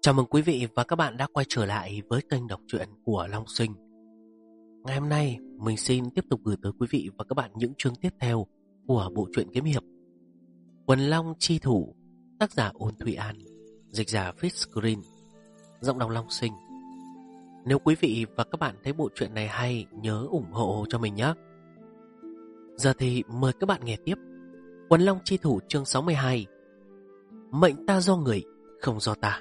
Chào mừng quý vị và các bạn đã quay trở lại với kênh đọc truyện của Long Sinh. Ngày hôm nay, mình xin tiếp tục gửi tới quý vị và các bạn những chương tiếp theo của bộ truyện kiếm hiệp Quần Long Chi Thủ, tác giả Ôn Thụy An, dịch giả Fitch giọng đọc Long Sinh. Nếu quý vị và các bạn thấy bộ truyện này hay, nhớ ủng hộ cho mình nhé. Giờ thì mời các bạn nghe tiếp Quần Long Chi Thủ chương 62. Mệnh ta do người, không do ta.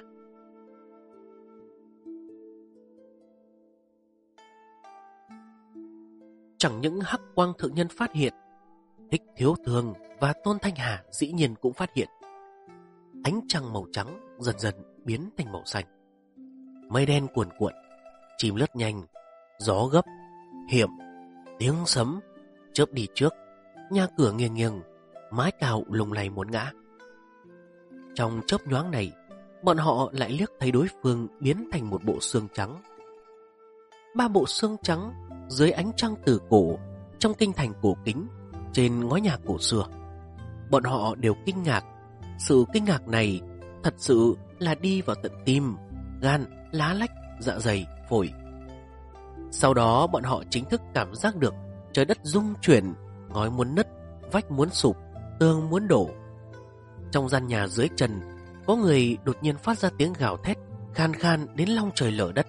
Chẳng những Hắc Quang Thượng Nhân phát hiện, Thích Thiếu Thường và Tôn Thanh Hà dĩ nhiên cũng phát hiện. Ánh trăng màu trắng dần dần biến thành màu xanh. Mây đen cuồn cuộn, chim lướt nhanh, gió gấp, hiểm, tiếng sấm, chớp đi trước, nhà cửa nghiêng nghiêng, mái cao lung lay muốn ngã. Trong chớp nhoáng này, bọn họ lại liếc thấy đối phương biến thành một bộ xương trắng. Ba bộ xương trắng dưới ánh trăng từ cổ trong kinh thành cổ kính trên ngói nhà cổ xưa. Bọn họ đều kinh ngạc. Sự kinh ngạc này thật sự là đi vào tận tim, gan, lá lách, dạ dày, phổi. Sau đó bọn họ chính thức cảm giác được trời đất rung chuyển, ngói muốn nứt, vách muốn sụp, tường muốn đổ. Trong gian nhà dưới trần, có người đột nhiên phát ra tiếng gào thét khan khan đến long trời lở đất.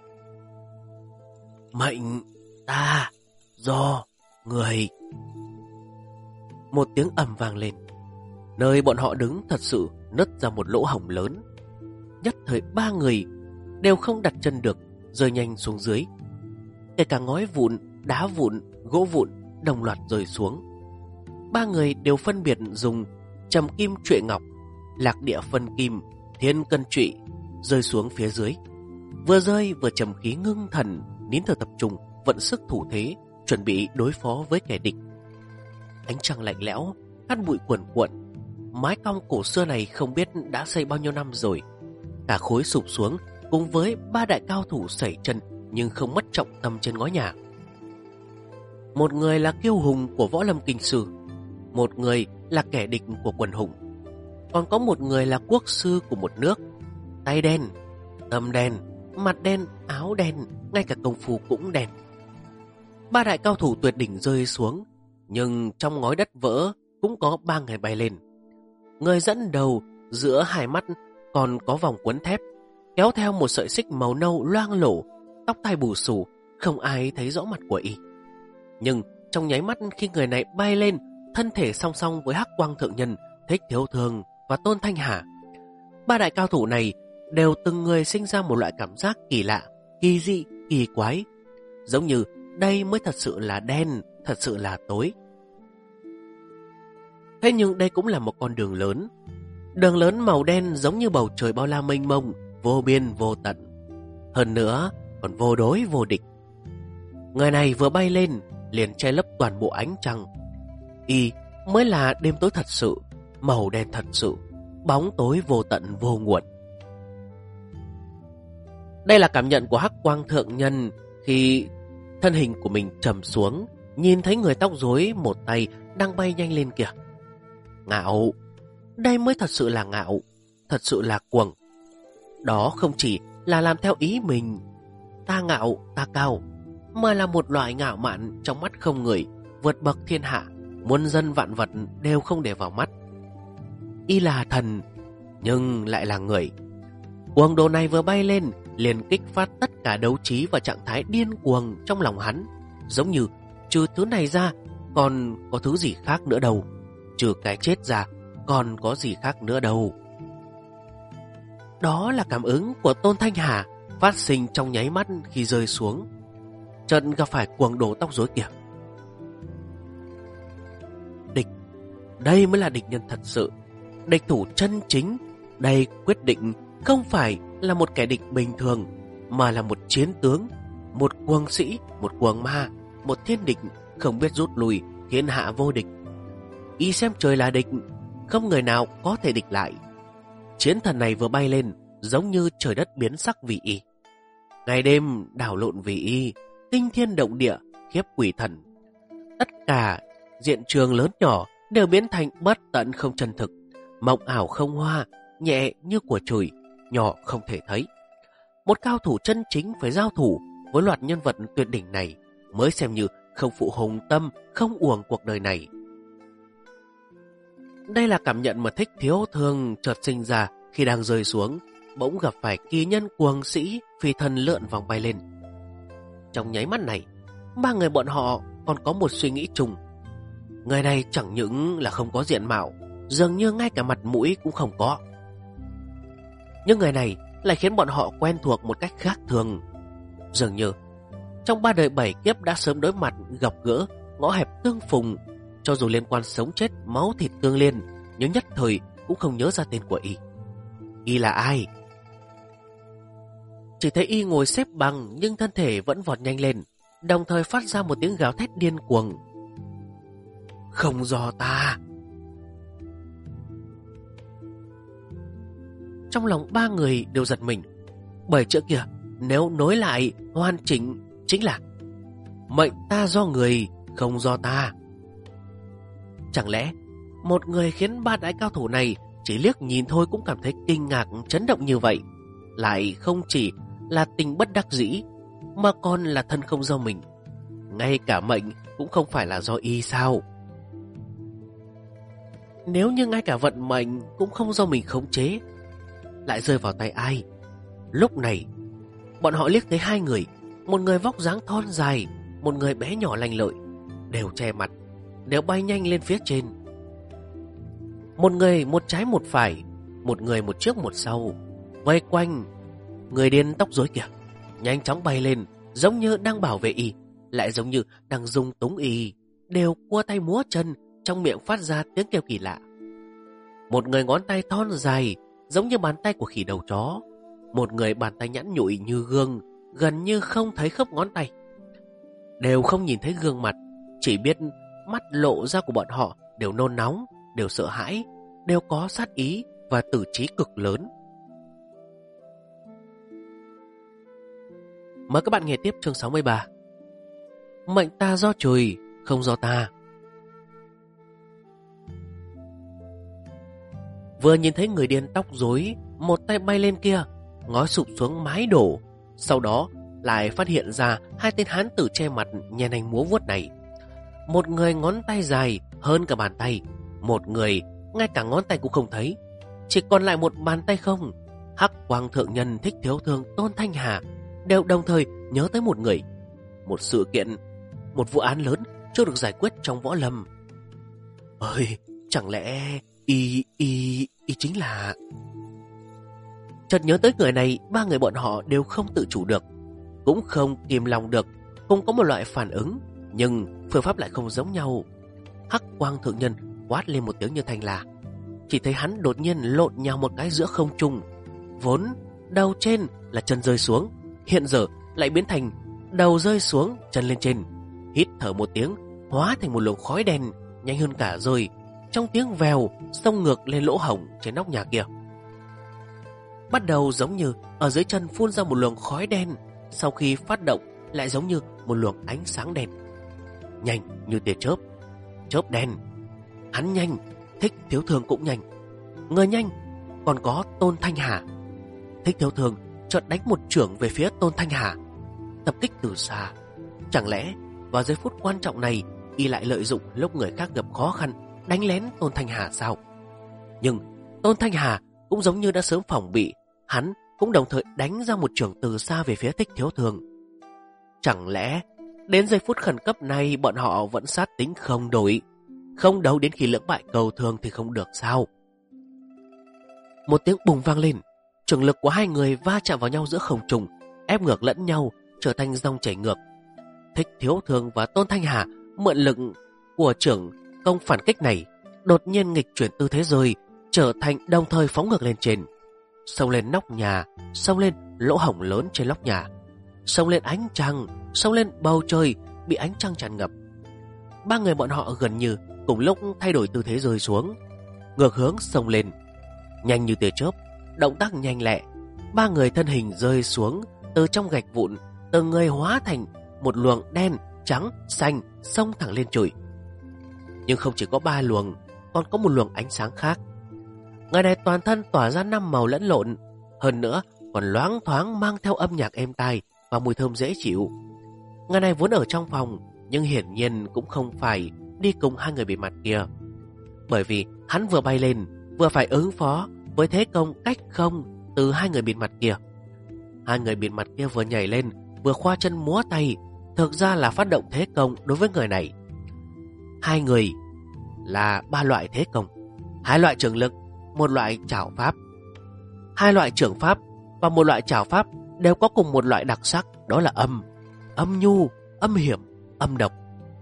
Mệnh ta do người. Một tiếng ầm vang lên. Nơi bọn họ đứng thật sự nứt ra một lỗ hổng lớn. Nhất thời ba người đều không đặt chân được, rơi nhanh xuống dưới. Kể cả ngói vụn, đá vụn, gỗ vụn đồng loạt rơi xuống. Ba người đều phân biệt dùng trầm kim trụy ngọc, lạc địa phân kim, thiên cân trụy rơi xuống phía dưới. Vừa rơi vừa trầm khí ngưng thần, nín thở tập trung, vận sức thủ thế, chuẩn bị đối phó với kẻ địch. Ánh trăng lạnh lẽo, cát bụi cuồn cuộn. Mái cong cổ xưa này không biết đã xây bao nhiêu năm rồi. Cả khối sụp xuống cùng với ba đại cao thủ sẩy chân nhưng không mất trọng tâm trên ngói nhà. Một người là kiêu hùng của võ lâm kinh sư, một người là kẻ địch của quần hùng, còn có một người là quốc sư của một nước. Tay đen, tâm đen, mặt đen, áo đen, ngay cả công phu cũng đen. Ba đại cao thủ tuyệt đỉnh rơi xuống, nhưng trong ngói đất vỡ cũng có ba người bay lên. Người dẫn đầu giữa hai mắt còn có vòng quấn thép, kéo theo một sợi xích màu nâu loang lổ, tóc tai bù xù, không ai thấy rõ mặt của y. Nhưng trong nháy mắt khi người này bay lên, thân thể song song với Hắc Quang Thượng Nhân, Thích Thiếu Thường và Tôn Thanh Hà, ba đại cao thủ này đều từng người sinh ra một loại cảm giác kỳ lạ, kỳ dị, kỳ quái. Giống như đây mới thật sự là đen, thật sự là tối. Thế nhưng đây cũng là một con đường lớn. Đường lớn màu đen giống như bầu trời bao la mênh mông, vô biên vô tận. Hơn nữa còn vô đối vô địch. Người này vừa bay lên liền che lấp toàn bộ ánh trăng. Y mới là đêm tối thật sự, màu đen thật sự, bóng tối vô tận vô nguồn. Đây là cảm nhận của Hắc Quang Thượng Nhân khi thân hình của mình trầm xuống, nhìn thấy người tóc rối một tay đang bay nhanh lên kìa. Ngạo, đây mới thật sự là ngạo, thật sự là cuồng. Đó không chỉ là làm theo ý mình, ta ngạo, ta cao, mà là một loại ngạo mạn trong mắt không người, vượt bậc thiên hạ, muôn dân vạn vật đều không để vào mắt. Y là thần, nhưng lại là người. Cuồng đồ này vừa bay lên liền kích phát tất cả đấu trí và trạng thái điên cuồng trong lòng hắn. Giống như trừ thứ này ra còn có thứ gì khác nữa đâu, trừ cái chết ra còn có gì khác nữa đâu. Đó là cảm ứng của Tôn Thanh Hà phát sinh trong nháy mắt khi rơi xuống. Chợt gặp phải cuồng đồ tóc rối kìa. Địch, đây mới là địch nhân thật sự, địch thủ chân chính. Đây quyết định không phải là một kẻ địch bình thường, mà là một chiến tướng, một cuồng sĩ, một cuồng ma, một thiên địch không biết rút lui, thiên hạ vô địch. Y xem trời là địch, không người nào có thể địch lại. Chiến thần này vừa bay lên giống như trời đất biến sắc vì y, ngày đêm đảo lộn vì y, kinh thiên động địa, khiếp quỷ thần. Tất cả diện trường lớn nhỏ đều biến thành bất tận không chân thực, mộng ảo không hoa, nhẹ như của trời, nhỏ không thể thấy. Một cao thủ chân chính phải giao thủ với loạt nhân vật tuyệt đỉnh này mới xem như không phụ hùng tâm, không uổng cuộc đời này. Đây là cảm nhận mà Thích Thiếu Thương chợt sinh ra khi đang rơi xuống, bỗng gặp phải kỳ nhân cuồng sĩ phi thân lượn vòng bay lên. Trong nháy mắt này, ba người bọn họ còn có một suy nghĩ chung. Người này chẳng những là không có diện mạo, dường như ngay cả mặt mũi cũng không có. Nhưng người này lại khiến bọn họ quen thuộc một cách khác thường. Dường như trong 3 đời 7 kiếp đã sớm đối mặt, gặp gỡ, ngõ hẹp tương phùng. Cho dù liên quan sống chết, máu thịt tương liên, nhưng nhất thời cũng không nhớ ra tên của y. Y là ai? Chỉ thấy y ngồi xếp bằng nhưng thân thể vẫn vọt nhanh lên, đồng thời phát ra một tiếng gào thét điên cuồng. Không do ta! Trong lòng ba người đều giật mình, bởi chữ kia nếu nối lại hoàn chỉnh chính là mệnh ta do người, không do ta. Chẳng lẽ một người khiến ba đại cao thủ này chỉ liếc nhìn thôi cũng cảm thấy kinh ngạc, chấn động như vậy, lại không chỉ là tình bất đắc dĩ mà còn là thân không do mình, ngay cả mệnh cũng không phải là do y sao? Nếu như ngay cả vận mệnh cũng không do mình khống chế, lại rơi vào tay ai? Lúc này bọn họ liếc thấy hai người, một người vóc dáng thon dài, một người bé nhỏ lanh lợi, đều che mặt, đều bay nhanh lên phía trên. Một người một trái một phải, một người một trước một sau, vây quanh người điên tóc rối kìa, nhanh chóng bay lên, giống như đang bảo vệ y, lại giống như đang dung túng y, đều cua tay múa chân, trong miệng phát ra tiếng kêu kỳ lạ. Một người ngón tay thon dài, giống như bàn tay của khỉ đầu chó, một người bàn tay nhẵn nhụi như gương, gần như không thấy khớp ngón tay. Đều không nhìn thấy gương mặt, chỉ biết mắt lộ ra của bọn họ đều nôn nóng, đều sợ hãi, đều có sát ý và tử trí cực lớn. Mời các bạn nghe tiếp chương 63. Mệnh ta do trời, không do ta. Vừa nhìn thấy người điên tóc rối, một tay bay lên kia, ngói sụp xuống mái đổ, sau đó lại phát hiện ra hai tên hán tử che mặt nhen hành múa vuốt này. Một người ngón tay dài hơn cả bàn tay, một người ngay cả ngón tay cũng không thấy, chỉ còn lại một bàn tay không. Hắc Quang thượng nhân, Thích Thiếu Thương, Tôn Thanh Hà đều đồng thời nhớ tới một người, một sự kiện, một vụ án lớn chưa được giải quyết trong võ lâm. Ơi, chẳng lẽ y chính là... Chợt nhớ tới người này, ba người bọn họ đều không tự chủ được, cũng không kìm lòng được, cũng có một loại phản ứng, nhưng phương pháp lại không giống nhau. Hắc Quang thượng nhân quát lên một tiếng như thanh là, chỉ thấy hắn đột nhiên lộn nhào một cái giữa không trung, vốn đầu trên là chân rơi xuống, hiện giờ lại biến thành đầu rơi xuống chân lên trên. Hít thở một tiếng, hóa thành một luồng khói đen, nhanh hơn cả rơi, trong tiếng vèo xông ngược lên lỗ hổng trên nóc nhà kia. Bắt đầu giống như ở dưới chân phun ra một luồng khói đen, sau khi phát động lại giống như một luồng ánh sáng đen, nhanh như tia chớp, chớp đen. Hắn nhanh, Thích Thiếu Thương cũng nhanh. Người nhanh còn có Tôn Thanh Hà. Thích Thiếu Thương chợt đánh một chưởng về phía Tôn Thanh Hà, tập kích từ xa. Chẳng lẽ vào giây phút quan trọng này y lại lợi dụng lúc người khác gặp khó khăn đánh lén Tôn Thanh Hà sao? Nhưng Tôn Thanh Hà cũng giống như đã sớm phòng bị, hắn cũng đồng thời đánh ra một chưởng từ xa về phía Thích Thiếu Thương. Chẳng lẽ đến giây phút khẩn cấp này bọn họ vẫn sát tính không đổi, không đấu đến khi lưỡng bại cầu thường thì không được sao? Một tiếng bùng vang lên, chưởng lực của hai người va chạm vào nhau giữa không trung, ép ngược lẫn nhau, trở thành dòng chảy ngược. Thích Thiếu Thương và Tôn Thanh Hà mượn lực của chưởng công phản kích này, đột nhiên nghịch chuyển tư thế rơi, trở thành đồng thời phóng ngược lên trên, xông lên nóc nhà, xông lên lỗ hổng lớn trên nóc nhà, xông lên ánh trăng, xông lên bầu trời bị ánh trăng tràn ngập. Ba người bọn họ gần như cùng lúc thay đổi tư thế rơi xuống, ngược hướng xông lên, nhanh như tia chớp, động tác nhanh lẹ. Ba người thân hình rơi xuống từ trong gạch vụn, từng người hóa thành một luồng đen, trắng, xanh xông thẳng lên trời. Nhưng không chỉ có ba luồng, còn có một luồng ánh sáng khác. Người này toàn thân tỏa ra 5 màu lẫn lộn, hơn nữa còn loáng thoáng mang theo âm nhạc êm tai và mùi thơm dễ chịu. Người này vốn ở trong phòng, nhưng hiển nhiên cũng không phải đi cùng hai người bịt mặt kia, bởi vì hắn vừa bay lên vừa phải ứng phó với thế công cách không từ hai người bịt mặt kia. Hai người bịt mặt kia vừa nhảy lên vừa khoa chân múa tay, thực ra là phát động thế công đối với người này. Hai người là ba loại thế công, hai loại trường lực, một loại trảo pháp. Hai loại trưởng pháp và một loại trảo pháp đều có cùng một loại đặc sắc, đó là âm nhu, âm hiểm, âm độc.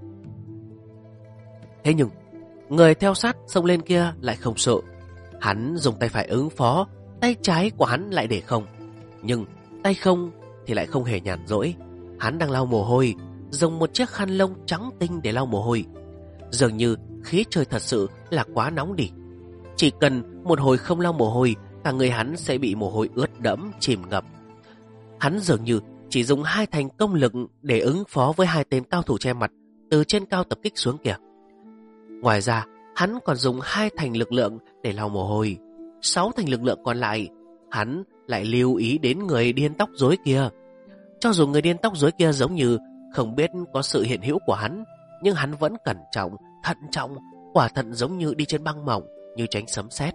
Thế nhưng người theo sát xông lên kia lại không sợ. Hắn dùng tay phải ứng phó, tay trái của hắn lại để không. Nhưng tay không thì lại không hề nhàn rỗi. Hắn đang lau mồ hôi, dùng một chiếc khăn lông trắng tinh để lau mồ hôi. Dường như khí trời thật sự là quá nóng đi. Chỉ cần một hồi không lau mồ hôi, cả người hắn sẽ bị mồ hôi ướt đẫm, chìm ngập. Hắn dường như chỉ dùng hai thành công lực để ứng phó với hai tên cao thủ che mặt từ trên cao tập kích xuống kìa. Ngoài ra, hắn còn dùng hai thành lực lượng để lau mồ hôi. 6 thành lực lượng còn lại, hắn lại lưu ý đến người điên tóc rối kia. Cho dù người điên tóc rối kia giống như không biết có sự hiện hữu của hắn, nhưng hắn vẫn cẩn trọng, thận trọng, quả thật giống như đi trên băng mỏng, như tránh sấm sét.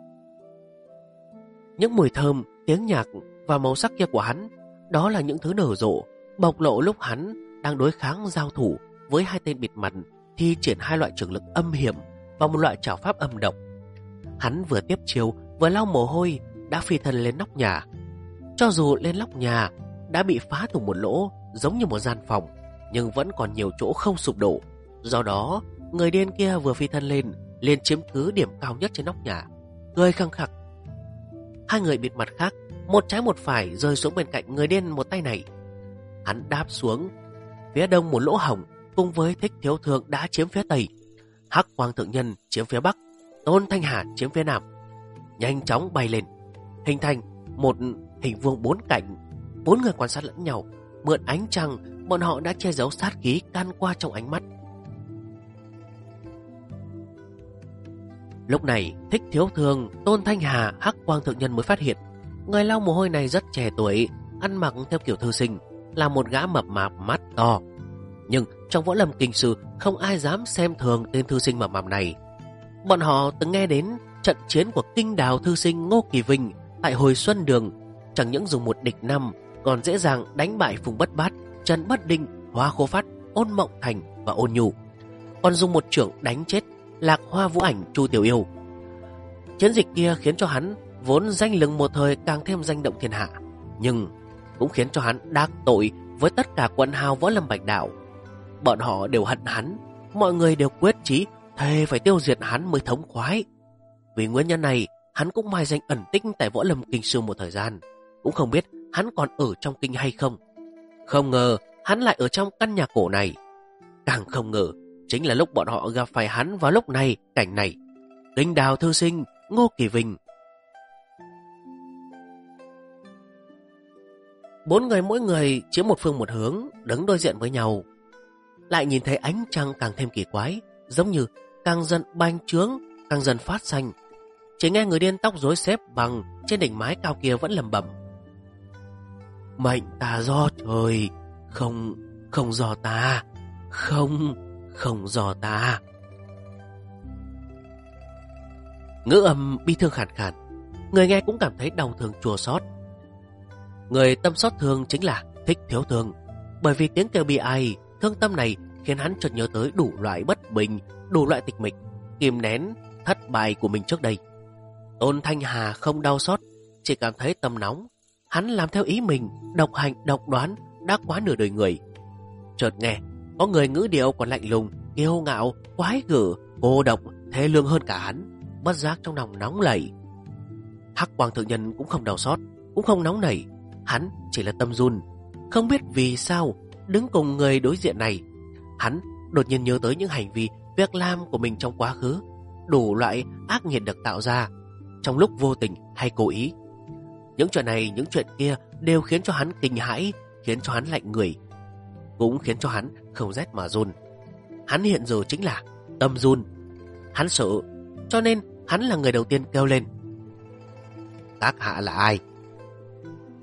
Những mùi thơm, tiếng nhạc và màu sắc kia của hắn, đó là những thứ nở rộ, bộc lộ lúc hắn đang đối kháng giao thủ với hai tên bịt mặt, thi triển hai loại trường lực âm hiểm và một loại trảo pháp âm độc. Hắn vừa tiếp chiêu vừa lau mồ hôi đã phi thân lên nóc nhà. Cho dù lên nóc nhà đã bị phá thủng một lỗ giống như một gian phòng, nhưng vẫn còn nhiều chỗ không sụp đổ. Do đó người điên kia vừa phi thân lên liền chiếm cứ điểm cao nhất trên nóc nhà, cười khăng khặc. Hai người bịt mặt khác, một trái một phải, rơi xuống bên cạnh người điên một tay này. Hắn đáp xuống phía đông một lỗ hổng, cùng với Thích Thiếu Thương đã chiếm phía tây, Hắc Quang Thượng Nhân chiếm phía bắc, Tôn Thanh Hà chiếm phía nam. Nhanh chóng bay lên, hình thành một hình vuông 4 cạnh. 4 người quan sát lẫn nhau, mượn ánh trăng, bọn họ đã che giấu sát khí can qua trong ánh mắt. Lúc này, Thích Thiếu Thương, Tôn Thanh Hà, Hắc Quang Thượng Nhân mới phát hiện người lau mồ hôi này rất trẻ tuổi, ăn mặc theo kiểu thư sinh, là một gã mập mạp mắt to. Nhưng trong võ lâm kinh sư không ai dám xem thường tên thư sinh mập mạp này. Bọn họ từng nghe đến trận chiến của kinh đào thư sinh Ngô Kỳ Vinh tại Hồi Xuân Đường, chẳng những dùng một địch 5 còn dễ dàng đánh bại Phùng Bất Bát, Trần Bất Đinh, Hoa Khô Phát, Ôn Mộng Thành và Ôn Nhu, còn dùng một chưởng đánh chết Lạc Hoa Vũ Ảnh, Chu Tiểu Yêu. Chiến dịch kia khiến cho hắn vốn danh lừng một thời càng thêm danh động thiên hạ, nhưng cũng khiến cho hắn đắc tội với tất cả quần hào võ lâm Bạch Đạo. Bọn họ đều hận hắn, mọi người đều quyết chí thề phải tiêu diệt hắn mới thống khoái. Vì nguyên nhân này, hắn cũng mai danh ẩn tích tại võ lâm kinh sư một thời gian, cũng không biết hắn còn ở trong kinh hay không. Không ngờ hắn lại ở trong căn nhà cổ này. Càng không ngờ chính là lúc bọn họ gặp phải hắn vào lúc này, cảnh này. Kinh đào thư sinh Ngô Kỳ Vinh. 4 người mỗi người chiếm một phương một hướng, đứng đối diện với nhau. Lại nhìn thấy ánh trăng càng thêm kỳ quái, giống như càng dần bành trướng, càng dần phát xanh. Chỉ nghe người điên tóc rối xếp bằng trên đỉnh mái cao kia vẫn lẩm bẩm: mệnh ta do trời, không do ta, không do ta. Ngữ âm bi thương khàn khàn, người nghe cũng cảm thấy đau thương chua xót. Người tâm xót thương chính là Thích Thiếu Thương, bởi vì tiếng kêu bi ai, thương tâm này khiến hắn chợt nhớ tới đủ loại bất bình, đủ loại tịch mịch, kìm nén thất bại của mình trước đây. Tôn Thanh Hà không đau xót, chỉ cảm thấy tâm nóng. Hắn làm theo ý mình, độc hành độc đoán đã quá nửa đời người. Chợt nghe có người ngữ điệu còn lạnh lùng, kiêu ngạo, quái gở, cô độc, thê lương hơn cả hắn. Bất giác trong lòng nóng lẩy. Hắc Quang Thượng Nhân cũng không đau xót, cũng không nóng nảy, hắn chỉ là tâm run. Không biết vì sao đứng cùng người đối diện này, hắn đột nhiên nhớ tới những hành vi, việc làm của mình trong quá khứ, đủ loại ác nghiệt được tạo ra trong lúc vô tình hay cố ý. Những chuyện này, những chuyện kia đều khiến cho hắn kinh hãi, khiến cho hắn lạnh người, cũng khiến cho hắn không rét mà run. Hắn hiện giờ chính là tâm run. Hắn sợ, cho nên hắn là người đầu tiên kêu lên: các hạ là ai?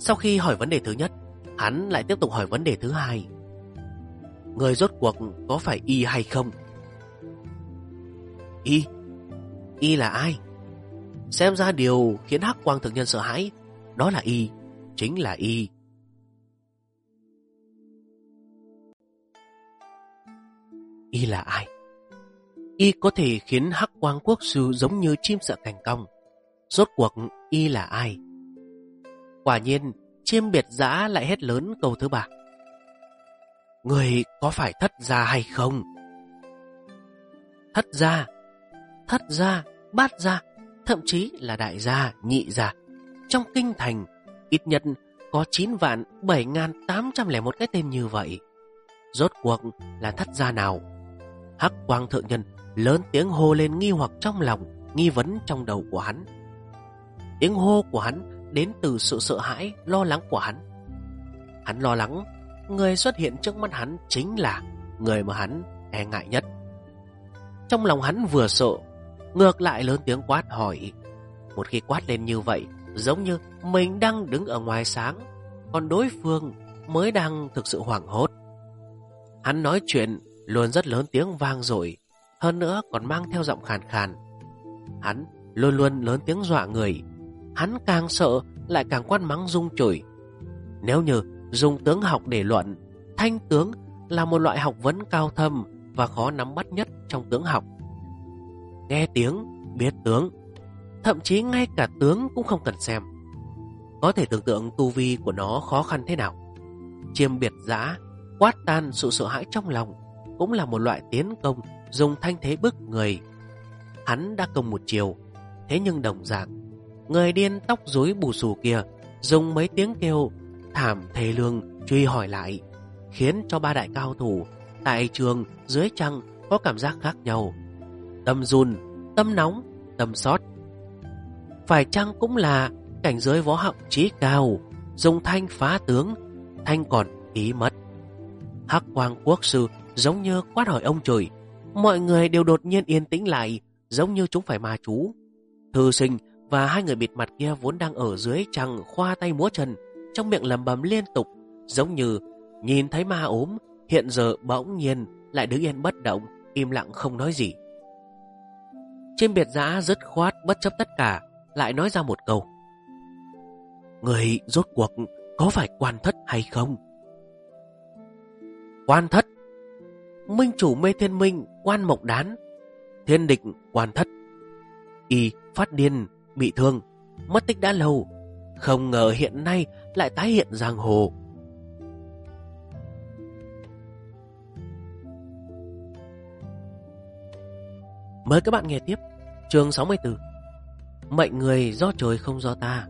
Sau khi hỏi vấn đề thứ nhất, hắn lại tiếp tục hỏi vấn đề thứ hai. Người rốt cuộc có phải y hay không? Y? Y là ai? Xem ra điều khiến Hắc Quang Thượng Nhân sợ hãi, đó là y, chính là y. Y là ai? Y có thể khiến Hắc Quang Quốc sư giống như chim sợ cành cong. Rốt cuộc y là ai? Quả nhiên, Chiêm Biệt Dã lại hét lớn câu thứ ba. Người có phải thất gia hay không? Thất gia, bát gia, thậm chí là đại gia, nhị gia. Trong kinh thành, ít nhất có 9.007.801 cái tên như vậy. Rốt cuộc là thất gia nào? Hắc Quang Thượng Nhân lớn tiếng hô lên, nghi hoặc trong lòng, nghi vấn trong đầu của hắn. Tiếng hô của hắn đến từ sự sợ hãi, lo lắng của hắn. Hắn lo lắng người xuất hiện trước mắt hắn chính là người mà hắn e ngại nhất. Trong lòng hắn vừa sợ, ngược lại lớn tiếng quát hỏi. Một khi quát lên như vậy, giống như mình đang đứng ở ngoài sáng, còn đối phương mới đang thực sự hoảng hốt. Hắn nói chuyện luôn rất lớn tiếng vang dội, hơn nữa còn mang theo giọng khàn khàn. Hắn luôn luôn lớn tiếng dọa người. Hắn càng sợ lại càng quát mắng rung chửi. Nếu như dùng tướng học để luận, thanh tướng là một loại học vấn cao thâm và khó nắm bắt nhất trong tướng học. Nghe tiếng, biết tướng, thậm chí ngay cả tướng cũng không cần xem. Có thể tưởng tượng tu vi của nó khó khăn thế nào. Chiêm Biệt Dã quát tan sự sợ hãi trong lòng, cũng là một loại tiến công dùng thanh thế bức người. Hắn đã công một chiều, thế nhưng đồng dạng, người điên tóc rối bù xù kia dùng mấy tiếng kêu thảm thê lương truy hỏi lại, khiến cho ba đại cao thủ tại trường dưới trăng có cảm giác khác nhau. Tâm run, tâm nóng, tâm xót. Phải chăng cũng là cảnh giới võ học chí cao, dùng thanh phá tướng, thanh còn ý mất. Hắc Quang Quốc sư giống như quát hỏi ông trời. Mọi người đều đột nhiên yên tĩnh lại, giống như chúng phải ma chú. Thư sinh và hai người bịt mặt kia vốn đang ở dưới trăng khoa tay múa chân, trong miệng lẩm bẩm liên tục, giống như nhìn thấy ma ốm, hiện giờ bỗng nhiên lại đứng yên bất động, im lặng không nói gì. Chiêm Biệt Dã dứt khoát bất chấp tất cả, lại nói ra một câu. Người rốt cuộc có phải Quan Thất hay không? Quan Thất? Minh chủ Mê Thiên Minh, Quan Mộc Đán, thiên địch Quan Thất. Y phát điên, bị thương, mất tích đã lâu, không ngờ hiện nay lại tái hiện giang hồ. Mời các bạn nghe tiếp chương 64. Mệnh người do trời không do ta.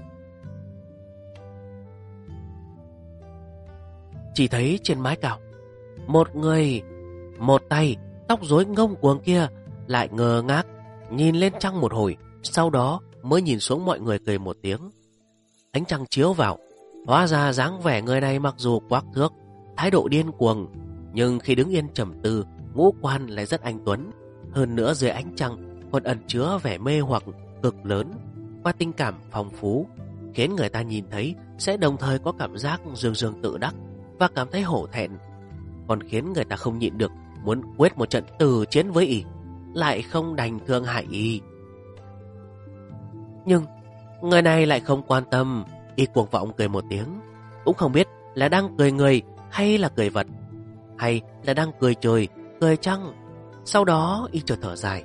Chỉ thấy trên mái cao, một người, một tay, tóc rối ngông cuồng kia lại ngơ ngác nhìn lên trăng một hồi, sau đó mới nhìn xuống mọi người cười một tiếng. Ánh trăng chiếu vào, hóa ra dáng vẻ người này mặc dù quắc thước, thái độ điên cuồng, nhưng khi đứng yên trầm tư, ngũ quan lại rất anh tuấn. Hơn nữa dưới ánh trăng còn ẩn chứa vẻ mê hoặc cực lớn và tình cảm phong phú, khiến người ta nhìn thấy sẽ đồng thời có cảm giác dương dương tự đắc và cảm thấy hổ thẹn, còn khiến người ta không nhịn được muốn quyết một trận tử chiến với y, lại không đành thương hại y. Nhưng người này lại không quan tâm, y cuồng vọng cười một tiếng, cũng không biết là đang cười người hay là cười vật, hay là đang cười trời, cười trăng. Sau đó y chợt thở dài.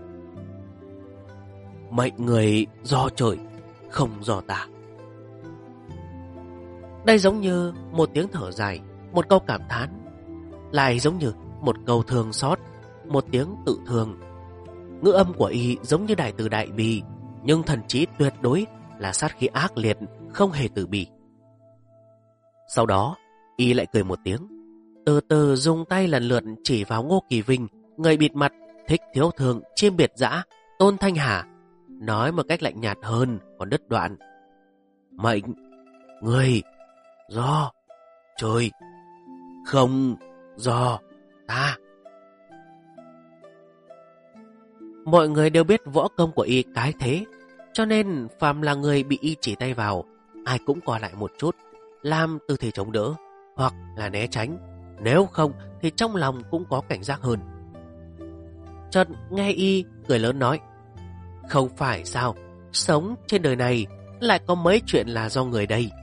Mệnh người do trời, không do ta. Đây giống như một tiếng thở dài, một câu cảm thán, lại giống như một câu thương xót, một tiếng tự thương. Ngữ âm của y giống như đại từ đại bi, nhưng thần trí tuyệt đối là sát khí ác liệt, không hề từ bi. Sau đó y lại cười một tiếng, từ từ dùng tay lần lượt chỉ vào Ngô Kỳ Vinh, người bịt mặt, Thích Thiếu Thường, Chiêm Biệt Dã, Tôn Thanh Hà, nói một cách lạnh nhạt hơn còn đứt đoạn. Mệnh người do trời, không do ta. Mọi người đều biết võ công của y cái thế, cho nên phàm là người bị y chỉ tay vào ai cũng co lại một chút, làm tư thế chống đỡ hoặc là né tránh. Nếu không thì trong lòng cũng có cảnh giác hơn. Chợt nghe y cười lớn nói: "Không phải sao, sống trên đời này lại có mấy chuyện là do người đây."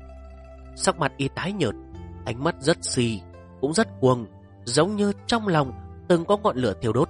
Sắc mặt y tái nhợt, ánh mắt rất xì, cũng rất cuồng, giống như trong lòng từng có ngọn lửa thiêu đốt.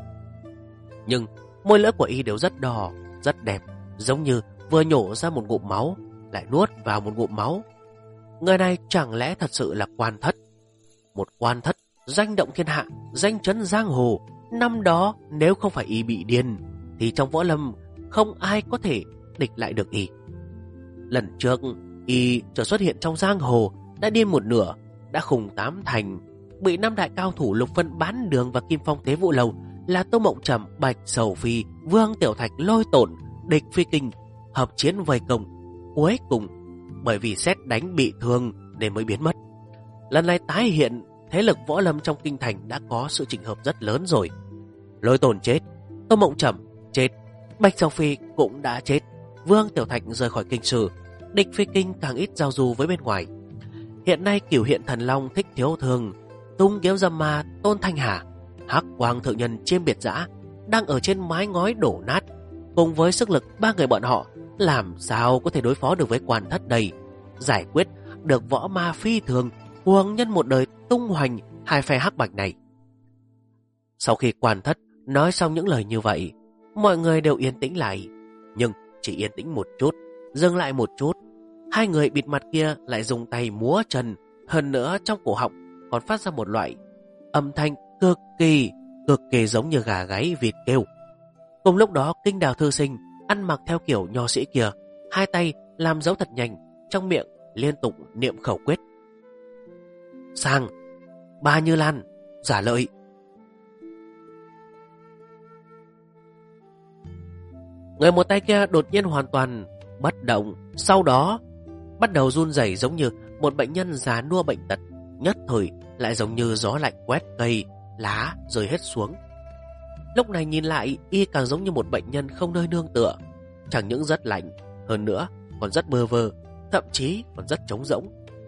Nhưng môi lưỡi của y đều rất đỏ, rất đẹp, giống như vừa nhổ ra một ngụm máu, lại nuốt vào một ngụm máu. Người này chẳng lẽ thật sự là Quan Thất? Một Quan Thất danh động thiên hạ, danh chấn giang hồ. Năm đó nếu không phải y bị điên thì trong võ lâm không ai có thể địch lại được y. Lần trước y trở xuất hiện trong giang hồ đã điên một nửa, đã khùng tám thành, bị năm đại cao thủ Lục Vân Bán Đường và Kim Phong Tế Vũ Lầu là Tô Mộng Trầm, Bạch Sầu Phi, Vương Tiểu Thạch, Lôi Tổn, Địch Phi Kinh hợp chiến vây công. Cuối cùng bởi vì sét đánh bị thương nên mới biến mất. Lần này tái hiện, thế lực võ lâm trong kinh thành đã có sự chỉnh hợp rất lớn rồi. Lôi Tổn chết, Tô Mộng Trầm chết, Bạch Sầu Phi cũng đã chết, Vương Tiểu Thạch rời khỏi kinh sư, Địch Phi Kinh càng ít giao du với bên ngoài. Hiện nay Cửu Hiện Thần Long Thích Thiếu Thường, Tung Kiếm Dâm Ma Tôn Thanh Hà, Hắc Quang Thượng Nhân Chiêm Biệt Dã đang ở trên mái ngói đổ nát. Cùng với sức lực ba người bọn họ, làm sao có thể đối phó được với Quan Thất đây? Giải quyết được võ ma phi thường, cuồng nhân một đời tung hoành hai phe hắc bạch này. Sau khi Quan Thất nói xong những lời như vậy, mọi người đều yên tĩnh lại. Nhưng chỉ yên tĩnh một chút, dừng lại một chút, hai người bịt mặt kia lại dùng tay múa chân, hơn nữa trong cổ họng còn phát ra một loại âm thanh cực kỳ giống như gà gáy vịt kêu. Cùng lúc đó Kinh Đào Thư Sinh ăn mặc theo kiểu nho sĩ kia, hai tay làm dấu thật nhanh, trong miệng liên tục niệm khẩu quyết: Sang, Ba Như Lan, Giả Lợi. Người một tay kia đột nhiên hoàn toàn bất động, sau đó bắt đầu run rẩy giống như một bệnh nhân già nua bệnh tật, nhất thời lại giống như gió lạnh quét cây, lá rơi hết xuống. Lúc này nhìn lại, y càng giống như một bệnh nhân không nơi nương tựa, chẳng những rất lạnh, hơn nữa còn rất bơ vơ, thậm chí còn rất trống rỗng.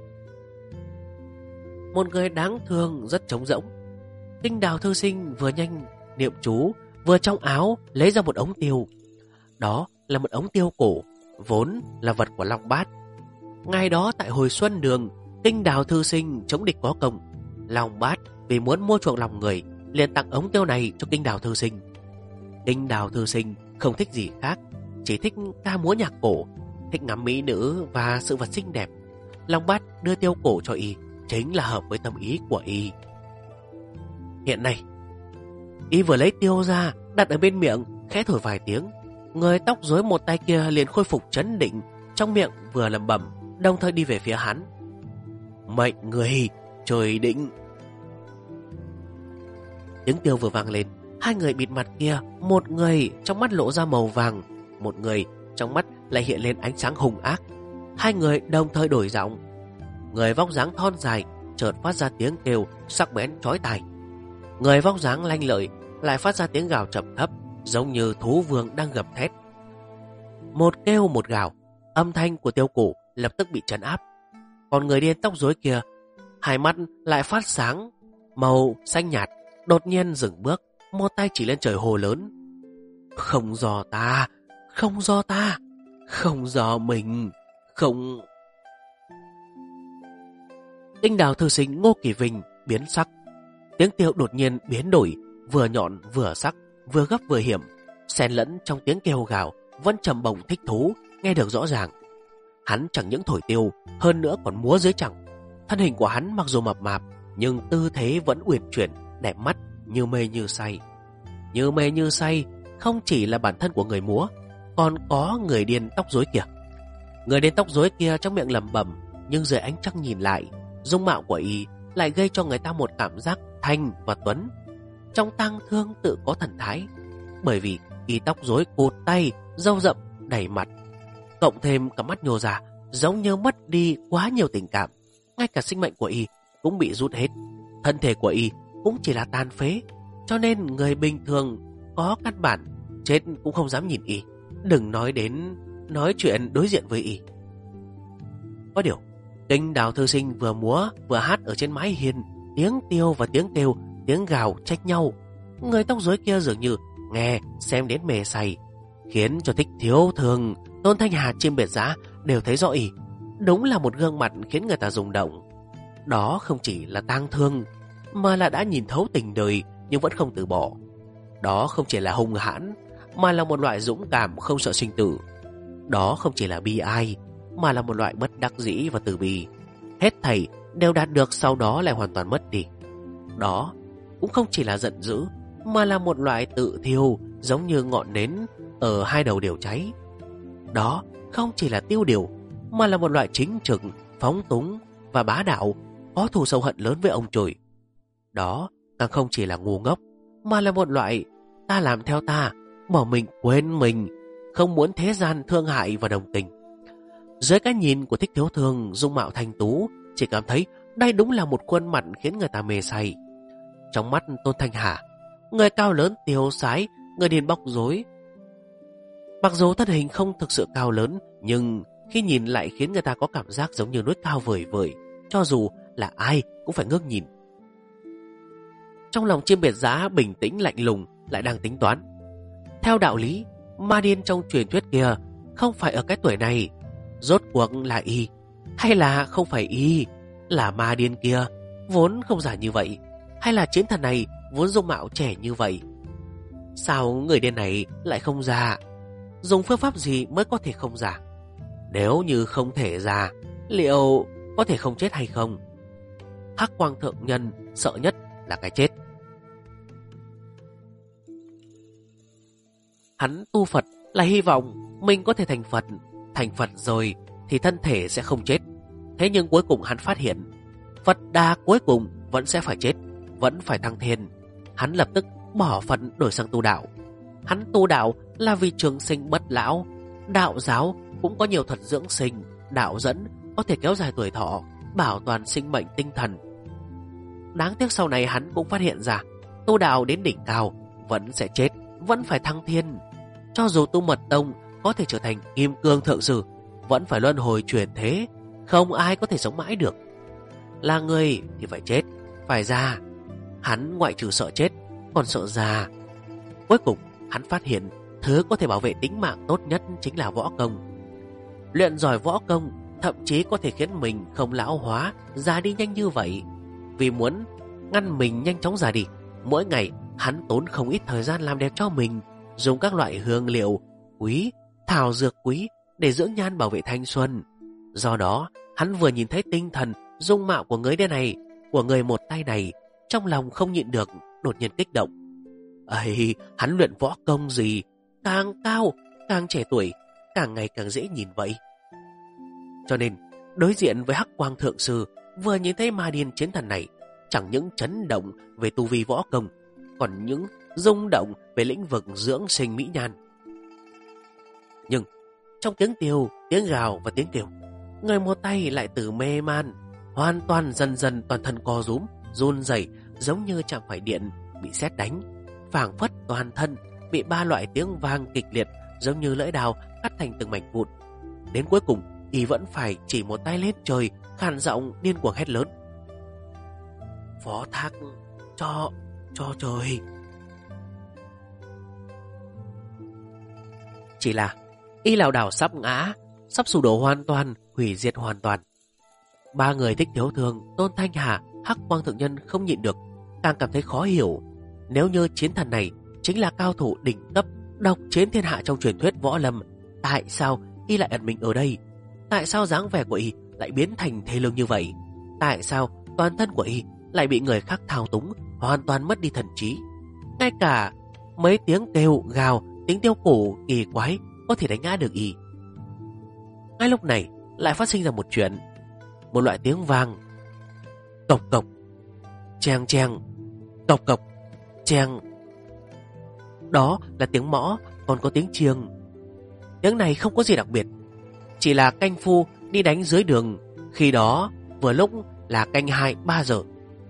Một người đáng thương rất trống rỗng. Kinh Đào Thư Sinh vừa nhanh niệm chú, vừa trong áo lấy ra một ống tiêu. Đó là một ống tiêu cổ, vốn là vật của Long Bát. Ngày đó tại Hồi Xuân Đường, Kinh Đào Thư Sinh chống địch có công, Long Bát vì muốn mua chuộc lòng người liền tặng ống tiêu này cho Kinh Đào Thư Sinh. Kinh Đào Thư Sinh không thích gì khác, chỉ thích ca múa nhạc cổ, thích ngắm mỹ nữ và sự vật xinh đẹp. Long Bát đưa tiêu cổ cho y chính là hợp với tâm ý của y. Hiện nay y vừa lấy tiêu ra đặt ở bên miệng, khẽ thổi vài tiếng, người tóc rối một tay kia liền khôi phục trấn định, trong miệng vừa lẩm bẩm, đồng thời đi về phía hắn: Mệnh người trời định. Tiếng tiêu vừa vang lên, hai người bịt mặt kia, một người trong mắt lộ ra màu vàng, một người trong mắt lại hiện lên ánh sáng hung ác. Hai người đồng thời đổi giọng. Người vóc dáng thon dài chợt phát ra tiếng kêu sắc bén chói tai. Người vóc dáng lanh lợi lại phát ra tiếng gào trầm thấp, giống như thú vương đang gầm thét. Một kêu một gào, âm thanh của tiêu cổ lập tức bị trấn áp. Còn người điên tóc rối kia, hai mắt lại phát sáng màu xanh nhạt, đột nhiên dừng bước, một tay chỉ lên trời hồ lớn: Không do ta, không do ta, không do mình, không. Kinh Đào Thư Sinh Ngô Kỳ Vinh biến sắc. Tiếng tiêu đột nhiên biến đổi, vừa nhọn vừa sắc, vừa gấp vừa hiểm, xen lẫn trong tiếng kêu gào vẫn trầm bổng thích thú, nghe được rõ ràng. Hắn chẳng những thổi tiêu, hơn nữa còn múa dưới chẳng. Thân hình của hắn mặc dù mập mạp, nhưng tư thế vẫn uyển chuyển, đẹp mắt, như mê như say. Như mê như say không chỉ là bản thân của người múa, còn có người điên tóc rối kia. Người điên tóc rối kia trong miệng lẩm bẩm, nhưng dưới ánh trăng nhìn lại, dung mạo của y lại gây cho người ta một cảm giác thanh và tuấn. Trong tang thương tự có thần thái, bởi vì y tóc rối cột tay, râu rậm đầy mặt, cộng thêm cả mắt nhô ra, giống như mất đi quá nhiều tình cảm. Ngay cả sinh mệnh của y cũng bị rút hết, thân thể của y cũng chỉ là tàn phế, cho nên người bình thường có căn bản chết cũng không dám nhìn y, đừng nói đến nói chuyện đối diện với y. Có điều, Kinh Đào thư sinh vừa múa vừa hát ở trên mái hiên, tiếng tiêu và tiếng kêu, tiếng gào trách nhau. Người tóc rối kia dường như nghe xem đến mê say, khiến cho Thích Thiếu Thường, Tôn Thanh Hà, Chim Biệt Giá đều thấy rõ ý. Đúng là một gương mặt khiến người ta rung động. Đó không chỉ là tang thương, mà là đã nhìn thấu tình đời nhưng vẫn không từ bỏ. Đó không chỉ là hung hãn, mà là một loại dũng cảm không sợ sinh tử. Đó không chỉ là bi ai, mà là một loại bất đắc dĩ và từ bi. Hết thảy đều đạt được, sau đó lại hoàn toàn mất đi. Đó cũng không chỉ là giận dữ, mà là một loại tự thiêu, giống như ngọn nến ở hai đầu đều cháy. Đó không chỉ là tiêu điều, mà là một loại chính trực, phóng túng và bá đạo, có thù sâu hận lớn với ông trời. Đó càng không chỉ là ngu ngốc, mà là một loại ta làm theo ta, bỏ mình quên mình, không muốn thế gian thương hại và đồng tình. Dưới cái nhìn của Thích Thiếu Thường, dung mạo thanh tú, chỉ cảm thấy đây đúng là một khuôn mặt khiến người ta mê say. Trong mắt Tôn Thanh Hà, người cao lớn tiêu sái, người điên bóc rối, mặc dù thân hình không thực sự cao lớn, nhưng khi nhìn lại khiến người ta có cảm giác giống như núi cao vời vợi, cho dù là ai cũng phải ngước nhìn. Trong lòng Chim Biệt Giá bình tĩnh lạnh lùng, lại đang tính toán. Theo đạo lý, ma điên trong truyền thuyết kia không phải ở cái tuổi này. Rốt cuộc là y hay là không phải y? Là ma điên kia vốn không già như vậy, hay là chiến thần này vốn dung mạo trẻ như vậy? Sao người điên này lại không già? Dùng phương pháp gì mới có thể không già? Nếu như không thể già, liệu có thể không chết hay không? Hắc Quang Thượng Nhân sợ nhất là cái chết. Hắn tu Phật là hy vọng mình có thể thành Phật. Thành Phật rồi thì thân thể sẽ không chết. Thế nhưng cuối cùng hắn phát hiện Phật Đà cuối cùng vẫn sẽ phải chết, vẫn phải thăng thiên. Hắn lập tức bỏ Phật đổi sang tu đạo. Hắn tu đạo là vì trường sinh bất lão. Đạo giáo cũng có nhiều thuật dưỡng sinh, đạo dẫn có thể kéo dài tuổi thọ, bảo toàn sinh mệnh tinh thần. Đáng tiếc sau này hắn cũng phát hiện ra tu đạo đến đỉnh cao vẫn sẽ chết, vẫn phải thăng thiên. Cho dù tu mật tông có thể trở thành kim cương thượng sử, vẫn phải luân hồi chuyển thế, không ai có thể sống mãi được. Là người thì phải chết, phải già. Hắn ngoại trừ sợ chết, còn sợ già. Cuối cùng hắn phát hiện thứ có thể bảo vệ tính mạng tốt nhất chính là võ công. Luyện giỏi võ công thậm chí có thể khiến mình không lão hóa, già đi nhanh như vậy. Vì muốn ngăn mình nhanh chóng già đi, mỗi ngày hắn tốn không ít thời gian làm đẹp cho mình, dùng các loại hương liệu quý, thảo dược quý để dưỡng nhan bảo vệ thanh xuân. Do đó, hắn vừa nhìn thấy tinh thần, dung mạo của người đen này, của người một tay này, trong lòng không nhịn được, đột nhiên kích động. Ấy, hắn luyện võ công gì, càng cao, càng trẻ tuổi, càng ngày càng dễ nhìn vậy. Cho nên, đối diện với Hắc Quang Thượng Sư, vừa nhìn thấy ma điên chiến thần này, chẳng những chấn động về tu vi võ công, còn những rung động về lĩnh vực dưỡng sinh mỹ nhan. Nhưng trong tiếng tiêu, tiếng gào và tiếng kêu, người một tay lại từ mê man, hoàn toàn dần dần toàn thân co rúm, run rẩy, giống như chạm phải điện bị sét đánh, phảng phất toàn thân bị ba loại tiếng vang kịch liệt, giống như lưỡi đao cắt thành từng mảnh vụn. Đến cuối cùng, y vẫn phải chỉ một tay lên trời, khàn giọng điên cuồng hét lớn: phó thác cho trời. Chỉ là y lảo đảo sắp ngã, sắp sụp đổ hoàn toàn, hủy diệt hoàn toàn. Ba người Thích Thiếu Thường, Tôn Thanh Hà, Hắc Quang Thượng Nhân không nhịn được, càng cảm thấy khó hiểu. Nếu như chiến thần này chính là cao thủ đỉnh cấp, độc chiến thiên hạ trong truyền thuyết võ lâm, tại sao y lại ẩn mình ở đây? Tại sao dáng vẻ của y lại biến thành thê lương như vậy? Tại sao toàn thân của y lại bị người khác thao túng, hoàn toàn mất đi thần trí? Ngay cả mấy tiếng kêu gào, tiếng tiêu cổ kỳ quái có thể đánh ngã được y. Ngay lúc này lại phát sinh ra một chuyện. Một loại tiếng vang cộc cộc, cheng cheng, cộc cộc, cheng. Đó là tiếng mõ, còn có tiếng chiêng. Tiếng này không có gì đặc biệt, chỉ là canh phu đi đánh dưới đường. Khi đó vừa lúc là canh 2-3 giờ.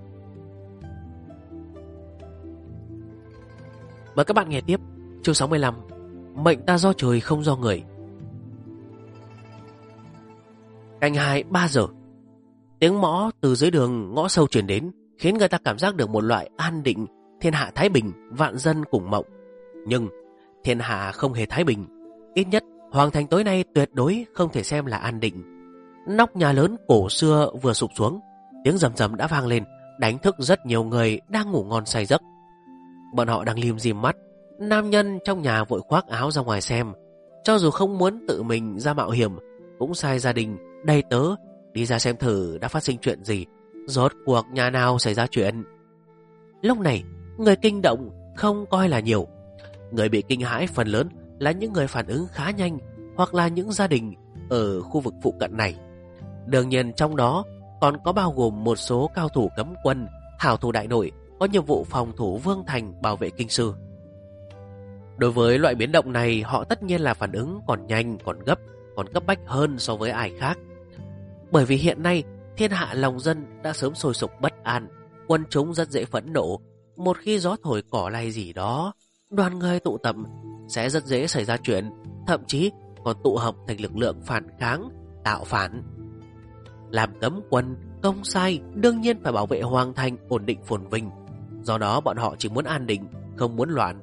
Mời các bạn nghe tiếp chương 65, Mệnh ta do trời không do người. Canh 2, 3 giờ. Tiếng mõ từ dưới đường ngõ sâu truyền đến, khiến người ta cảm giác được một loại an định, thiên hạ thái bình, vạn dân cùng mộng. Nhưng thiên hạ không hề thái bình. Ít nhất hoàng thành tối nay tuyệt đối không thể xem là an định. Nóc nhà lớn cổ xưa vừa sụp xuống, tiếng rầm rầm đã vang lên, đánh thức rất nhiều người đang ngủ ngon say giấc. Bọn họ đang lim dim mắt. Nam nhân trong nhà vội khoác áo ra ngoài xem. Cho dù không muốn tự mình ra mạo hiểm, cũng sai gia đình đầy tớ đi ra xem thử đã phát sinh chuyện gì, rốt cuộc nhà nào xảy ra chuyện. Lúc này người kinh động không coi là nhiều. Người bị kinh hãi phần lớn là những người phản ứng khá nhanh, hoặc là những gia đình ở khu vực phụ cận này. Đương nhiên trong đó còn có bao gồm một số cao thủ cấm quân, hảo thủ đại nội có nhiệm vụ phòng thủ vương thành, bảo vệ kinh sư. Đối với loại biến động này, họ tất nhiên là phản ứng còn nhanh, còn gấp, còn cấp bách hơn so với ai khác. Bởi vì hiện nay thiên hạ lòng dân đã sớm sôi sục bất an, quân chúng rất dễ phẫn nộ. Một khi gió thổi cỏ lay gì đó, đoàn người tụ tập sẽ rất dễ xảy ra chuyện, thậm chí còn tụ hợp thành lực lượng phản kháng, tạo phản. Làm cấm quân, công sai đương nhiên phải bảo vệ hoàng thành ổn định phồn vinh. Do đó bọn họ chỉ muốn an định, không muốn loạn.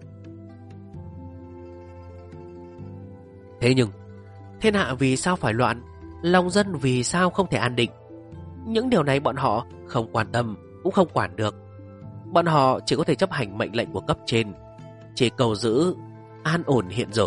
Thế nhưng thiên hạ vì sao phải loạn, lòng dân vì sao không thể an định? Những điều này bọn họ không quan tâm, cũng không quản được. Bọn họ chỉ có thể chấp hành mệnh lệnh của cấp trên, chỉ cầu giữ an ổn hiện giờ.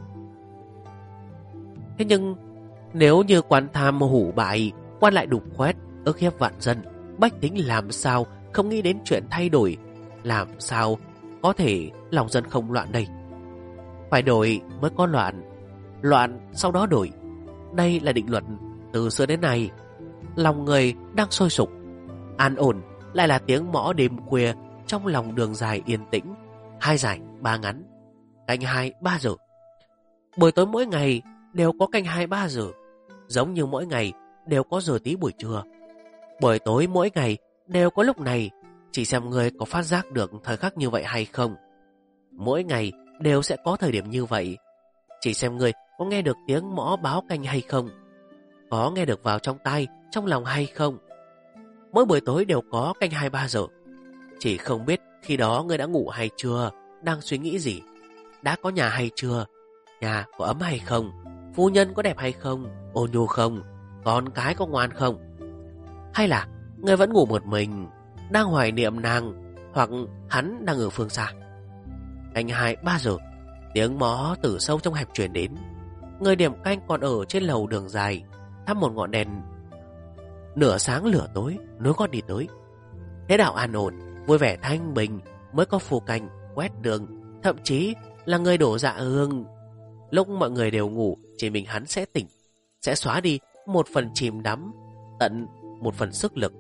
Thế nhưng nếu như quan tham hủ bại, quan lại đục khoét, ức hiếp vạn dân, bách tính làm sao không nghĩ đến chuyện thay đổi? Làm sao có thể lòng dân không loạn đây? Phải đổi mới có loạn, loạn sau đó đổi. Đây là định luật từ xưa đến nay. Lòng người đang sôi sục, an ổn lại là tiếng mõ đêm khuya trong lòng đường dài yên tĩnh, 2 dài 3 ngắn, canh 2, 3 giờ. Buổi tối mỗi ngày đều có canh 2, 3 giờ, giống như mỗi ngày đều có giờ tí buổi trưa. Buổi tối mỗi ngày đều có lúc này, chỉ xem người có phát giác được thời khắc như vậy hay không. Mỗi ngày đều sẽ có thời điểm như vậy, chỉ xem người có nghe được tiếng mõ báo canh hay không, có nghe được vào trong tai, trong lòng hay không. Mỗi buổi tối đều có canh 2, 3 giờ. Chỉ không biết khi đó người đã ngủ hay chưa, đang suy nghĩ gì, đã có nhà hay chưa, nhà có ấm hay không, phu nhân có đẹp hay không, ôn nhu không, con cái có ngoan không. Hay là người vẫn ngủ một mình, đang hoài niệm nàng, hoặc hắn đang ở phương xa. Canh 2, 3 giờ, tiếng mõ từ sâu trong hẻm truyền đến. Người điểm canh còn ở trên lầu đường dài, thắp một ngọn đèn nửa sáng lửa tối, nối gót đi tới. Thế đạo an ổn, vui vẻ thanh bình, mới có phù canh quét đường, thậm chí là người đổ dạ hương. Lúc mọi người đều ngủ, chỉ mình hắn sẽ tỉnh, sẽ xóa đi một phần chìm đắm, tận một phần sức lực.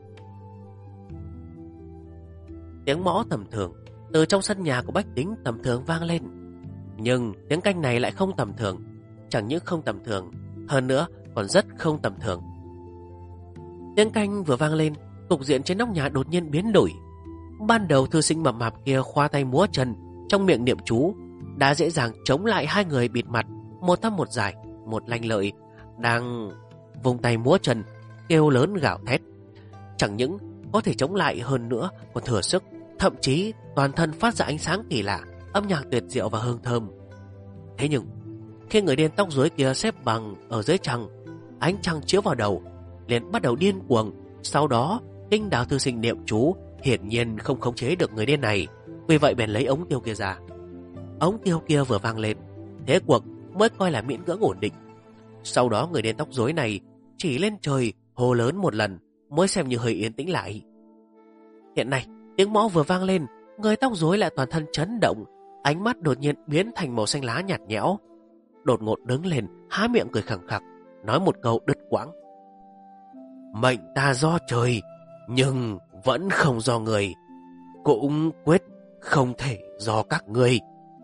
Tiếng mõ tầm thường từ trong sân nhà của bách tính tầm thường vang lên. Nhưng tiếng canh này lại không tầm thường. Chẳng những không tầm thường, hơn nữa còn rất không tầm thường. Tiếng canh vừa vang lên, cục diện trên nóc nhà đột nhiên biến đổi. Ban đầu thư sinh mập mạp kia khoa tay múa chân, trong miệng niệm chú, đã dễ dàng chống lại 2 người bịt mặt, một thấp một dài, một lanh lợi, đang vùng tay múa chân, kêu lớn gào thét. Chẳng những có thể chống lại, hơn nữa còn thừa sức, thậm chí toàn thân phát ra ánh sáng kỳ lạ, âm nhạc tuyệt diệu và hương thơm. Thế nhưng khi người điên tóc rối kia xếp bằng ở dưới trăng, ánh trăng chiếu vào đầu, liền bắt đầu điên cuồng. Sau đó Kinh Đào thư sinh niệm chú, hiển nhiên không khống chế được người điên này, vì vậy bèn lấy ống tiêu kia ra. Ống tiêu kia vừa vang lên, thế cuộc mới coi là miễn cưỡng ổn định. Sau đó người điên tóc rối này chỉ lên trời hô lớn một lần, mới xem như hơi yên tĩnh lại. Hiện nay tiếng mõ vừa vang lên, người tóc rối lại toàn thân chấn động, ánh mắt đột nhiên biến thành màu xanh lá nhạt nhẽo, đột ngột đứng lên, há miệng cười khẳng khặc, nói một câu đứt quãng: mệnh ta do trời, nhưng vẫn không do người, cũng quyết không thể do các ngươi.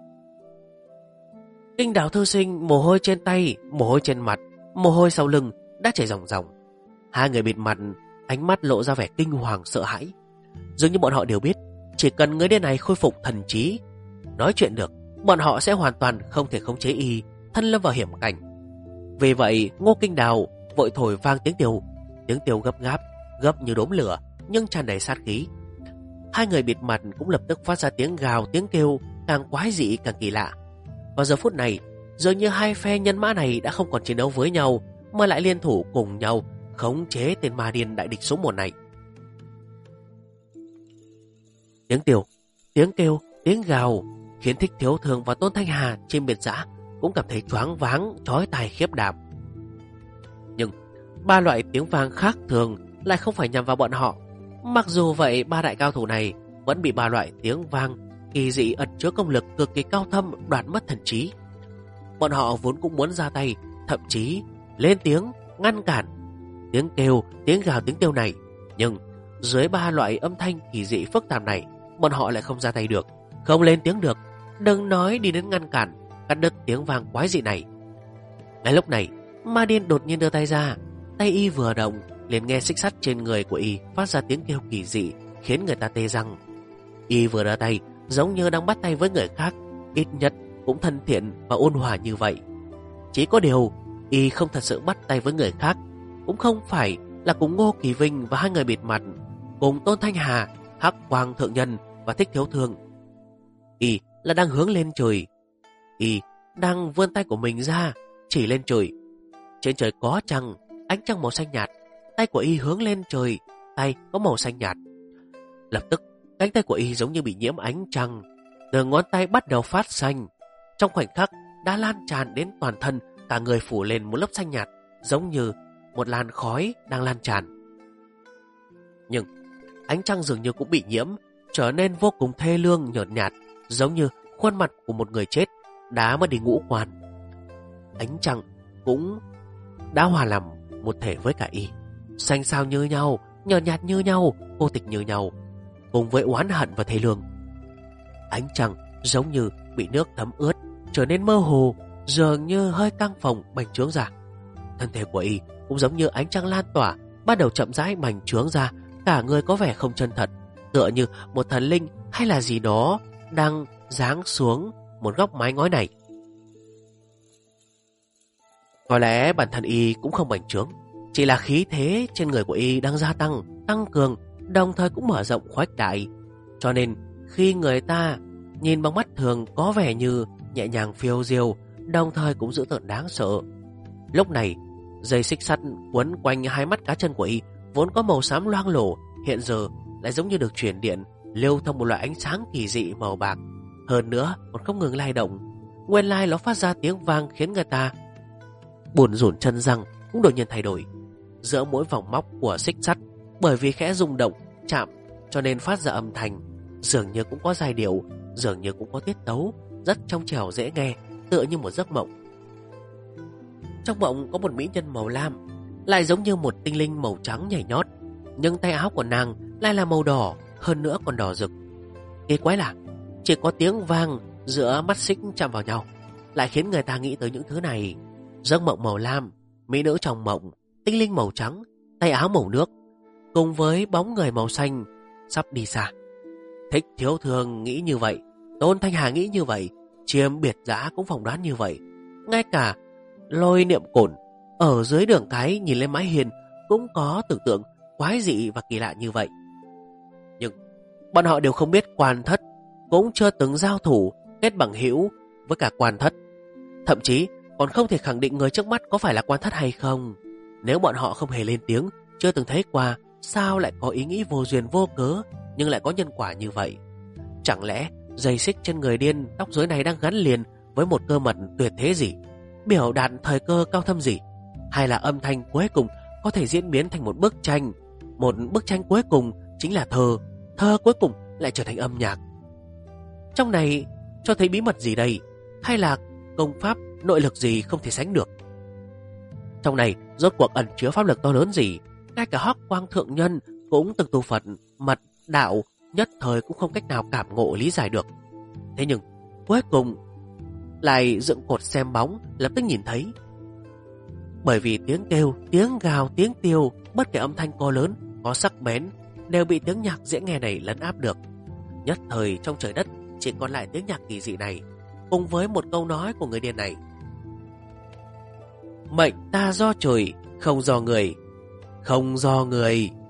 Kinh Đào thư sinh mồ hôi trên tay, mồ hôi trên mặt, mồ hôi sau lưng đã chảy ròng ròng. 2 người bịt mặt, ánh mắt lộ ra vẻ kinh hoàng sợ hãi. Dường như bọn họ đều biết, chỉ cần người điên này khôi phục thần trí, nói chuyện được, bọn họ sẽ hoàn toàn không thể khống chế y, thân lâm vào hiểm cảnh. Vì vậy Ngô Kinh Đào vội thổi vang tiếng tiêu gấp gáp, gấp như đốm lửa nhưng tràn đầy sát khí. Hai người bịt mặt cũng lập tức phát ra tiếng gào, tiếng kêu càng quái dị càng kỳ lạ. Vào giờ phút này, dường như hai phe nhân mã này đã không còn chiến đấu với nhau mà lại liên thủ cùng nhau khống chế tên ma điên đại địch số 1 này. Tiếng kêu, tiếng gào khiến Thích Thiếu Thường và Tôn Thanh Hà trên biệt dã cũng cảm thấy choáng váng, chói tai khiếp đảm. Nhưng ba loại tiếng vang khác thường lại không phải nhằm vào bọn họ. Mặc dù vậy, ba đại cao thủ này vẫn bị ba loại tiếng vang kỳ dị ẩn chứa công lực cực kỳ cao thâm đoạt mất thần trí. Bọn họ vốn cũng muốn ra tay, thậm chí lên tiếng ngăn cản tiếng kêu, tiếng gào, tiếng kêu này, nhưng dưới ba loại âm thanh kỳ dị phức tạp này, bọn họ lại không ra tay được, không lên tiếng được, đừng nói đi đến ngăn cản, cắt đứt tiếng vang quái dị này. Ngay lúc này, ma điên đột nhiên đưa tay ra, tay y vừa động, liền nghe xích sắt trên người của y phát ra tiếng kêu kỳ dị, khiến người ta tê răng. Y vừa ra tay, giống như đang bắt tay với người khác, ít nhất cũng thân thiện và ôn hòa như vậy. Chỉ có điều, y không thật sự bắt tay với người khác, cũng không phải là cùng Ngô Kỳ Vinh và hai người bịt mặt, cùng Tôn Thanh Hà, Hắc Quang Thượng Nhân và Thích Thiếu Thương. Y là đang hướng lên trời. Y đang vươn tay của mình ra, chỉ lên trời. Trên trời có trăng, ánh trăng màu xanh nhạt. Tay của y hướng lên trời, tay có màu xanh nhạt. Lập tức, cánh tay của y giống như bị nhiễm ánh trăng, từ ngón tay bắt đầu phát xanh. Trong khoảnh khắc đã lan tràn đến toàn thân, cả người phủ lên một lớp xanh nhạt, giống như một làn khói đang lan tràn. Nhưng ánh trăng dường như cũng bị nhiễm, trở nên vô cùng thê lương nhợt nhạt, giống như khuôn mặt của một người chết đã mất đi ngũ quan. Ánh trăng cũng đã hòa làm một thể với cả y, xanh xao như nhau, nhợt nhạt như nhau, vô tịch như nhau, cùng với oán hận và thê lương. Ánh trăng giống như bị nước thấm ướt, trở nên mơ hồ, dường như hơi căng phồng bành trướng ra. Thân thể của y cũng giống như ánh trăng lan tỏa, bắt đầu chậm rãi bành trướng ra, cả người có vẻ không chân thật, tựa như một thần linh hay là gì đó đang giáng xuống một góc mái ngói này. Có lẽ bản thân y cũng không bành trướng, chỉ là khí thế trên người của y đang gia tăng, tăng cường, đồng thời cũng mở rộng khuếch đại. Cho nên khi người ta nhìn bằng mắt thường có vẻ như nhẹ nhàng phiêu diêu, đồng thời cũng dữ tợn đáng sợ. Lúc này, dây xích sắt quấn quanh hai mắt cá chân của y vốn có màu xám loang lổ, hiện giờ lại giống như được truyền điện, lưu thông một loại ánh sáng kỳ dị màu bạc. Hơn nữa còn không ngừng lay động. Nguyên lai nó phát ra tiếng vang khiến người ta buồn rủn chân răng cũng đột nhiên thay đổi. Giữa mỗi vòng móc của xích sắt, bởi vì khẽ rung động chạm cho nên phát ra âm thanh, dường như cũng có giai điệu, dường như cũng có tiết tấu, rất trong trẻo dễ nghe, tựa như một giấc mộng. Trong mộng có một mỹ nhân màu lam, lại giống như một tinh linh màu trắng nhảy nhót, nhưng tay áo của nàng lại là màu đỏ, hơn nữa còn đỏ rực. Kỳ quái là chỉ có tiếng vang giữa mắt xích chạm vào nhau lại khiến người ta nghĩ tới những thứ này. Giấc mộng màu lam, mỹ nữ trong mộng, tinh linh màu trắng, tay áo màu nước, cùng với bóng người màu xanh sắp đi xa. Thích Thiếu Thương nghĩ như vậy, Tôn Thanh Hà nghĩ như vậy, Chiêm Biệt Dã cũng phỏng đoán như vậy. Ngay cả Lôi Niệm Cổn ở dưới đường cái nhìn lên mái hiên cũng có tưởng tượng quái dị và kỳ lạ như vậy. Nhưng bọn họ đều không biết Quan Thất cũng chưa từng giao thủ kết bằng hữu với cả Quan Thất, thậm chí còn không thể khẳng định người trước mắt có phải là Quan Thất hay không. Nếu bọn họ không hề lên tiếng, chưa từng thấy qua, sao lại có ý nghĩ vô duyên vô cớ nhưng lại có nhân quả như vậy? Chẳng lẽ dây xích trên người điên tóc rối này đang gắn liền với một cơ mật tuyệt thế gì, biểu đạt thời cơ cao thâm gì, hay là âm thanh cuối cùng có thể diễn biến thành một bức tranh cuối cùng chính là thơ cuối cùng lại trở thành âm nhạc? Trong này cho thấy bí mật gì đây, hay là công pháp nội lực gì không thể sánh được? Trong này rốt cuộc ẩn chứa pháp lực to lớn gì, ngay cả Hắc Quang Thượng Nhân cũng từng tu Phật mật đạo nhất thời cũng không cách nào cảm ngộ lý giải được. Thế nhưng cuối cùng lại dựng cột xem bóng, lập tức nhìn thấy. Bởi vì tiếng kêu, tiếng gào, tiếng tiêu, bất kể âm thanh to lớn, có sắc bén, đều bị tiếng nhạc dễ nghe này lấn áp được. Nhất thời trong trời đất chỉ còn lại tiếng nhạc kỳ dị này, cùng với một câu nói của người điên này: mệnh ta do trời, Không do người, không do người.